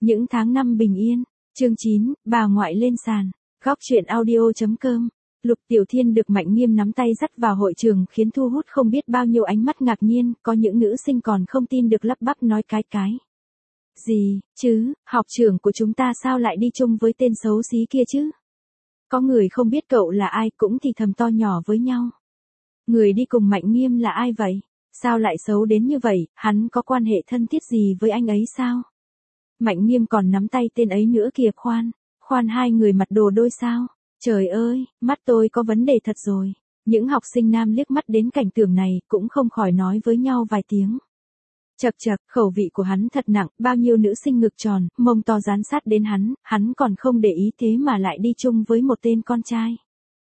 Những tháng năm bình yên. Chương 9, bà ngoại lên sàn. Góc truyện audio.com. Lục Tiểu Thiên được Mạnh Nghiêm nắm tay dắt vào hội trường khiến thu hút không biết bao nhiêu ánh mắt ngạc nhiên, có những nữ sinh còn không tin được lắp bắp nói cái. Gì, chứ, học trưởng của chúng ta sao lại đi chung với tên xấu xí kia chứ? Có người không biết cậu là ai cũng thì thầm to nhỏ với nhau. Người đi cùng Mạnh Nghiêm là ai vậy? Sao lại xấu đến như vậy, hắn có quan hệ thân thiết gì với anh ấy sao? Mạnh Nghiêm còn nắm tay tên ấy nữa kìa, khoan hai người mặt đồ đôi sao? Trời ơi, mắt tôi có vấn đề thật rồi. Những học sinh nam liếc mắt đến cảnh tượng này cũng không khỏi nói với nhau vài tiếng. Chậc, khẩu vị của hắn thật nặng, bao nhiêu nữ sinh ngực tròn, mông to dán sát đến hắn còn không để ý thế mà lại đi chung với một tên con trai.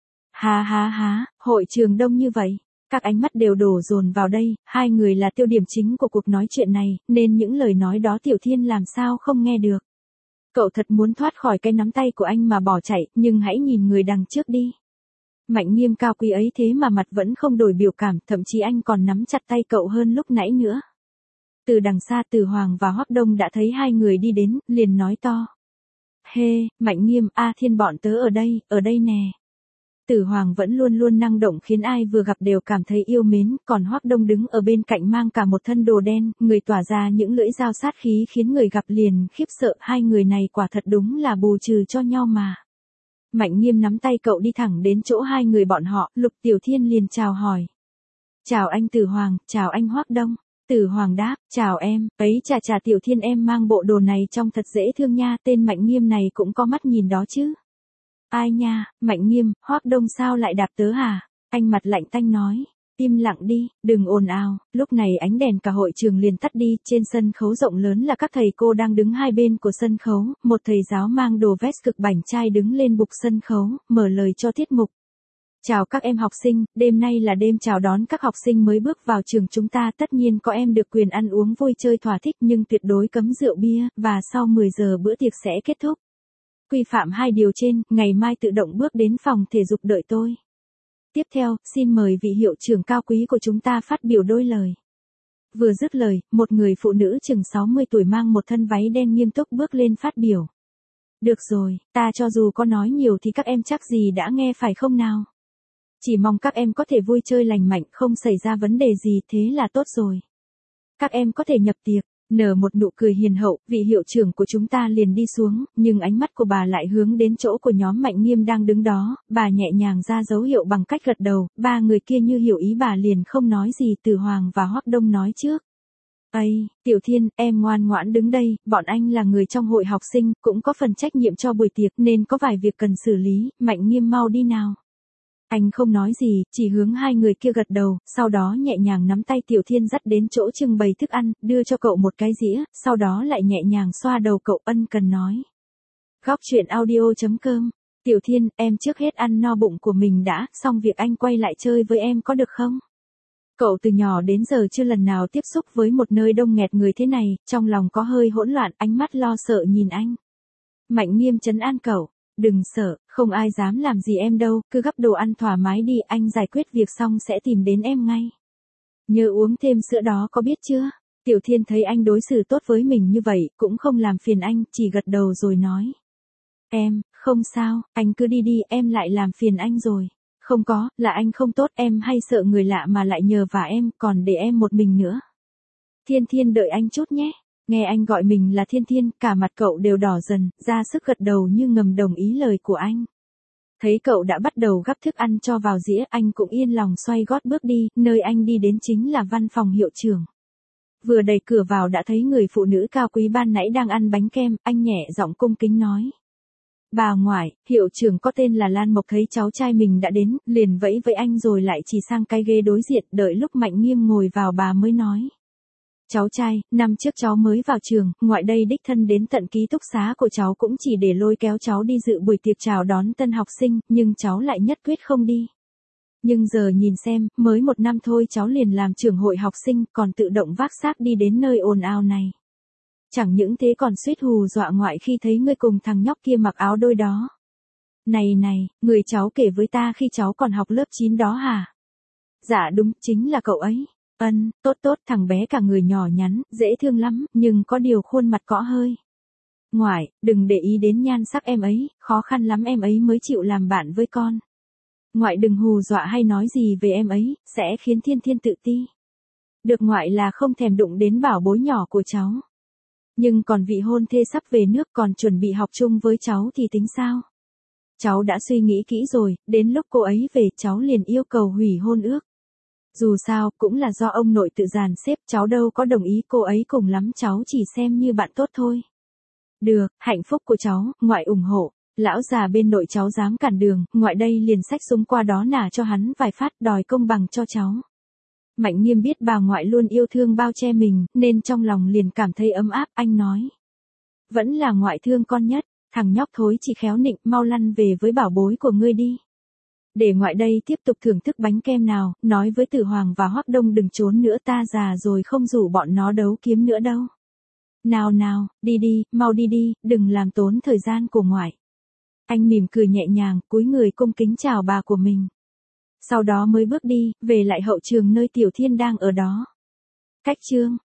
Ha, hội trường đông như vậy, các ánh mắt đều đổ dồn vào đây, hai người là tiêu điểm chính của cuộc nói chuyện này, nên những lời nói đó Tiểu Thiên làm sao không nghe được. Cậu thật muốn thoát khỏi cái nắm tay của anh mà bỏ chạy, nhưng hãy nhìn người đằng trước đi. Mạnh Nghiêm cao quý ấy thế mà mặt vẫn không đổi biểu cảm, thậm chí anh còn nắm chặt tay cậu hơn lúc nãy nữa. Từ đằng xa Tử Hoàng và Hoắc Đông đã thấy hai người đi đến, liền nói to. Mạnh Nghiêm, Thiên bọn tớ ở đây nè. Tử Hoàng vẫn luôn luôn năng động khiến ai vừa gặp đều cảm thấy yêu mến, còn Hoắc Đông đứng ở bên cạnh mang cả một thân đồ đen, người tỏa ra những lưỡi dao sát khí khiến người gặp liền khiếp sợ, hai người này quả thật đúng là bù trừ cho nhau mà. Mạnh Nghiêm nắm tay cậu đi thẳng đến chỗ hai người bọn họ, Lục Tiểu Thiên liền chào hỏi. Chào anh Tử Hoàng, chào anh Hoắc Đông. Tử Hoàng đáp, chào em, ấy chà Tiểu Thiên em mang bộ đồ này trông thật dễ thương nha, tên Mạnh Nghiêm này cũng có mắt nhìn đó chứ. Ai nha, Mạnh Nghiêm, Hoắc Đông sao lại đạp tớ hả? Anh mặt lạnh tanh nói. Im lặng đi, đừng ồn ào. Lúc này ánh đèn cả hội trường liền tắt đi, trên sân khấu rộng lớn là các thầy cô đang đứng hai bên của sân khấu, một thầy giáo mang đồ vest cực bảnh trai đứng lên bục sân khấu, mở lời cho tiết mục. Chào các em học sinh, đêm nay là đêm chào đón các học sinh mới bước vào trường chúng ta, tất nhiên có em được quyền ăn uống vui chơi thỏa thích nhưng tuyệt đối cấm rượu bia, và sau 10 giờ bữa tiệc sẽ kết thúc. Quy phạm hai điều trên, ngày mai tự động bước đến phòng thể dục đợi tôi. Tiếp theo, xin mời vị hiệu trưởng cao quý của chúng ta phát biểu đôi lời. Vừa dứt lời, một người phụ nữ chừng 60 tuổi mang một thân váy đen nghiêm túc bước lên phát biểu. Được rồi, ta cho dù có nói nhiều thì các em chắc gì đã nghe phải không nào? Chỉ mong các em có thể vui chơi lành mạnh, không xảy ra vấn đề gì, thế là tốt rồi. Các em có thể nhập tiệc. Nở một nụ cười hiền hậu, vị hiệu trưởng của chúng ta liền đi xuống, nhưng ánh mắt của bà lại hướng đến chỗ của nhóm Mạnh Nghiêm đang đứng đó, bà nhẹ nhàng ra dấu hiệu bằng cách gật đầu, ba người kia như hiểu ý bà liền không nói gì. Tử Hoàng và Hoắc Đông nói trước. Tiểu Thiên, em ngoan ngoãn đứng đây, bọn anh là người trong hội học sinh, cũng có phần trách nhiệm cho buổi tiệc nên có vài việc cần xử lý, Mạnh Nghiêm mau đi nào. Anh không nói gì, chỉ hướng hai người kia gật đầu, sau đó nhẹ nhàng nắm tay Tiểu Thiên dắt đến chỗ trưng bày thức ăn, đưa cho cậu một cái dĩa, sau đó lại nhẹ nhàng xoa đầu cậu, ân cần nói. Góc truyện audio.com. Tiểu Thiên, em trước hết ăn no bụng của mình đã, xong việc anh quay lại chơi với em có được không? Cậu từ nhỏ đến giờ chưa lần nào tiếp xúc với một nơi đông nghẹt người thế này, trong lòng có hơi hỗn loạn, ánh mắt lo sợ nhìn anh. Mạnh Nghiêm trấn an cậu. Đừng sợ, không ai dám làm gì em đâu, cứ gắp đồ ăn thoải mái đi, anh giải quyết việc xong sẽ tìm đến em ngay. Nhớ uống thêm sữa đó có biết chưa? Tiểu Thiên thấy anh đối xử tốt với mình như vậy, cũng không làm phiền anh, chỉ gật đầu rồi nói. Em, không sao, anh cứ đi đi, em lại làm phiền anh rồi. Không có, là anh không tốt, em hay sợ người lạ mà lại nhờ vả em, còn để em một mình nữa. Thiên đợi anh chút nhé. Nghe anh gọi mình là Thiên, cả mặt cậu đều đỏ dần, ra sức gật đầu như ngầm đồng ý lời của anh. Thấy cậu đã bắt đầu gắp thức ăn cho vào dĩa, anh cũng yên lòng xoay gót bước đi, nơi anh đi đến chính là văn phòng hiệu trưởng. Vừa đẩy cửa vào đã thấy người phụ nữ cao quý ban nãy đang ăn bánh kem, anh nhẹ giọng cung kính nói. Bà ngoại, hiệu trưởng có tên là Lan Mộc thấy cháu trai mình đã đến, liền vẫy với anh rồi lại chỉ sang cái ghế đối diện, đợi lúc Mạnh Nghiêm ngồi vào bà mới nói. Cháu trai, năm trước cháu mới vào trường, ngoại đây đích thân đến tận ký túc xá của cháu cũng chỉ để lôi kéo cháu đi dự buổi tiệc chào đón tân học sinh, nhưng cháu lại nhất quyết không đi. Nhưng giờ nhìn xem, mới một năm thôi cháu liền làm trưởng hội học sinh, còn tự động vác xác đi đến nơi ồn ào này. Chẳng những thế còn suýt hù dọa ngoại khi thấy ngươi cùng thằng nhóc kia mặc áo đôi đó. Này, người cháu kể với ta khi cháu còn học lớp 9 đó hả? Dạ đúng, chính là cậu ấy. Tốt, thằng bé cả người nhỏ nhắn, dễ thương lắm, nhưng có điều khuôn mặt cõ hơi. Ngoại, đừng để ý đến nhan sắc em ấy, khó khăn lắm em ấy mới chịu làm bạn với con. Ngoại đừng hù dọa hay nói gì về em ấy, sẽ khiến Thiên Thiên tự ti. Được ngoại là không thèm đụng đến bảo bối nhỏ của cháu. Nhưng còn vị hôn thê sắp về nước còn chuẩn bị học chung với cháu thì tính sao? Cháu đã suy nghĩ kỹ rồi, đến lúc cô ấy về cháu liền yêu cầu hủy hôn ước. Dù sao, cũng là do ông nội tự dàn xếp, cháu đâu có đồng ý, cô ấy cùng lắm cháu chỉ xem như bạn tốt thôi. Được, hạnh phúc của cháu, ngoại ủng hộ. Lão già bên nội cháu dám cản đường, ngoại đây liền xách súng qua đó nả cho hắn vài phát đòi công bằng cho cháu. Mạnh Nghiêm biết bà ngoại luôn yêu thương bao che mình, nên trong lòng liền cảm thấy ấm áp, anh nói. Vẫn là ngoại thương con nhất, thằng nhóc thối chỉ khéo nịnh, mau lăn về với bảo bối của ngươi đi. Để ngoại đây tiếp tục thưởng thức bánh kem nào, nói với Tử Hoàng và Hoắc Đông đừng trốn nữa, ta già rồi không rủ bọn nó đấu kiếm nữa đâu. Nào nào, đi đi, mau đi đi, đừng làm tốn thời gian của ngoại. Anh mỉm cười nhẹ nhàng, cúi người cung kính chào bà của mình. Sau đó mới bước đi, về lại hậu trường nơi Tiểu Thiên đang ở đó. Cách chương